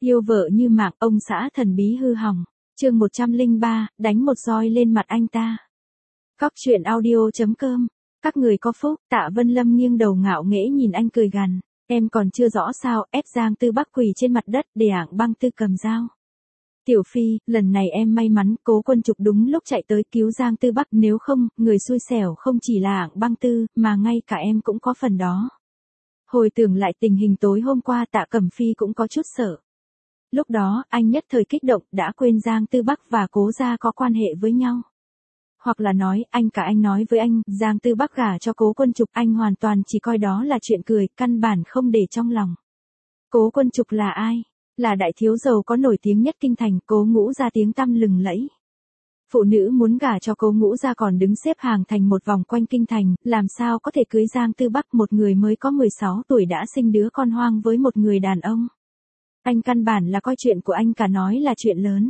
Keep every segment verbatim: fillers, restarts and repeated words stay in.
Yêu vợ như mạng, ông xã thần bí hư hỏng. Chương một trăm lẻ ba, đánh một roi lên mặt anh ta. Cóc truyện audio chấm com. Các người có phúc. Tạ Vân Lâm nghiêng đầu ngạo nghễ nhìn anh cười gằn. Em còn chưa rõ sao, ép Giang Tư Bắc quỳ trên mặt đất để Hạng Băng Tư cầm dao. Tiểu Phi, lần này em may mắn, Cố Quân Trục đúng lúc chạy tới cứu Giang Tư Bắc, nếu không, người xui xẻo không chỉ là Hạng Băng Tư, mà ngay cả em cũng có phần đó. Hồi tưởng lại tình hình tối hôm qua, Tạ Cẩm Phi cũng có chút sợ. Lúc đó, anh nhất thời kích động, đã quên Giang Tư Bắc và Cố gia có quan hệ với nhau. Hoặc là nói, anh cả anh nói với anh, Giang Tư Bắc gả cho Cố Quân Trục, anh hoàn toàn chỉ coi đó là chuyện cười, căn bản không để trong lòng. Cố Quân Trục là ai? Là đại thiếu giàu có nổi tiếng nhất kinh thành, Cố Ngũ gia tiếng tăm lừng lẫy. Phụ nữ muốn gả cho Cố Ngũ gia còn đứng xếp hàng thành một vòng quanh kinh thành, làm sao có thể cưới Giang Tư Bắc, một người mới có mười sáu tuổi đã sinh đứa con hoang với một người đàn ông. Anh căn bản là coi chuyện của anh cả nói là chuyện lớn.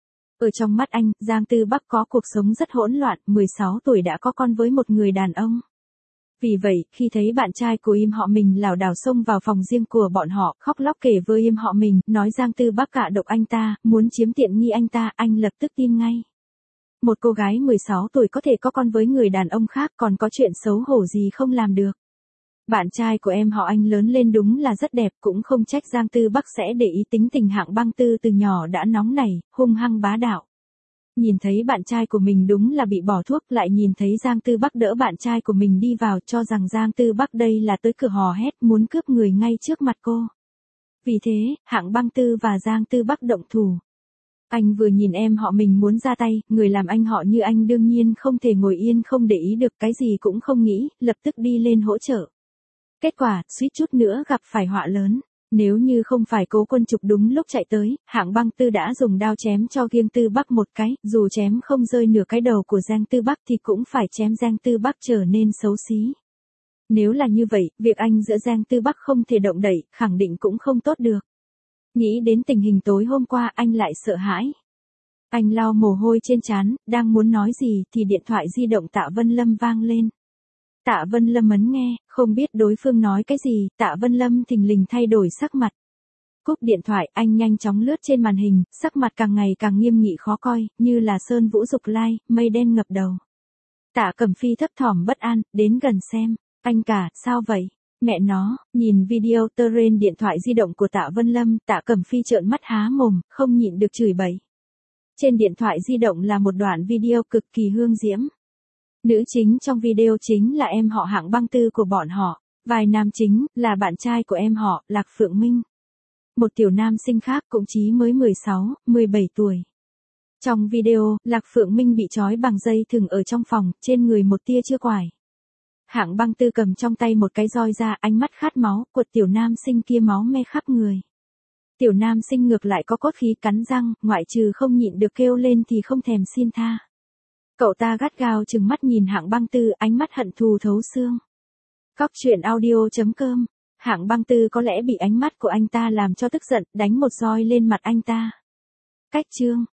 Ở trong mắt anh, Giang Tư Bắc có cuộc sống rất hỗn loạn, mười sáu tuổi đã có con với một người đàn ông. Vì vậy, khi thấy bạn trai của im họ mình lảo đảo xông vào phòng riêng của bọn họ, khóc lóc kể với im họ mình, nói Giang Tư Bắc cạ độc anh ta, muốn chiếm tiện nghi anh ta, anh lập tức tin ngay. Một cô gái mười sáu tuổi có thể có con với người đàn ông khác, còn có chuyện xấu hổ gì không làm được. Bạn trai của em họ anh lớn lên đúng là rất đẹp, cũng không trách Giang Tư Bắc sẽ để ý tính tình Hạng Băng Tư từ nhỏ đã nóng nảy, hung hăng bá đạo. Nhìn thấy bạn trai của mình đúng là bị bỏ thuốc, lại nhìn thấy Giang Tư Bắc đỡ bạn trai của mình đi vào, cho rằng Giang Tư Bắc đây là tới cửa hò hét muốn cướp người ngay trước mặt cô. Vì thế, Hạng Băng Tư và Giang Tư Bắc động thủ. Anh vừa nhìn em họ mình muốn ra tay, người làm anh họ như anh đương nhiên không thể ngồi yên không để ý được, cái gì cũng không nghĩ, lập tức đi lên hỗ trợ. Kết quả, suýt chút nữa gặp phải họa lớn. Nếu như không phải Cố Quân Trục đúng lúc chạy tới, Hạng Băng Tư đã dùng đao chém cho Giang Tư Bắc một cái, dù chém không rơi nửa cái đầu của Giang Tư Bắc thì cũng phải chém Giang Tư Bắc trở nên xấu xí. Nếu là như vậy, việc anh giữa Giang Tư Bắc không thể động đậy, khẳng định cũng không tốt được. Nghĩ đến tình hình tối hôm qua anh lại sợ hãi. Anh lau mồ hôi trên trán, đang muốn nói gì thì điện thoại di động Tạ Vân Lâm vang lên. Tạ Vân Lâm ấn nghe, không biết đối phương nói cái gì, Tạ Vân Lâm thình lình thay đổi sắc mặt. Cúp điện thoại, anh nhanh chóng lướt trên màn hình, sắc mặt càng ngày càng nghiêm nghị khó coi, như là sơn vũ dục lai, mây đen ngập đầu. Tạ Cẩm Phi thấp thỏm bất an, đến gần xem, anh cả, sao vậy? Mẹ nó, nhìn video trên điện thoại di động của Tạ Vân Lâm, Tạ Cẩm Phi trợn mắt há mồm, không nhịn được chửi bậy. Trên điện thoại di động là một đoạn video cực kỳ hương diễm. Nữ chính trong video chính là em họ Hạng Băng Tư của bọn họ, vài nam chính là bạn trai của em họ, Lạc Phượng Minh. Một tiểu nam sinh khác cũng chỉ mới mười sáu, mười bảy tuổi. Trong video, Lạc Phượng Minh bị trói bằng dây thừng ở trong phòng, trên người một tia chưa quải. Hạng Băng Tư cầm trong tay một cái roi ra, ánh mắt khát máu, quật tiểu nam sinh kia máu me khắp người. Tiểu nam sinh ngược lại có cốt khí cắn răng, ngoại trừ không nhịn được kêu lên thì không thèm xin tha. Cậu ta gắt gao trừng mắt nhìn Hạng Băng Tư, ánh mắt hận thù thấu xương. Cóc truyện audio chấm com. Hạng Băng Tư có lẽ bị ánh mắt của anh ta làm cho tức giận, đánh một roi lên mặt anh ta. Cách chương.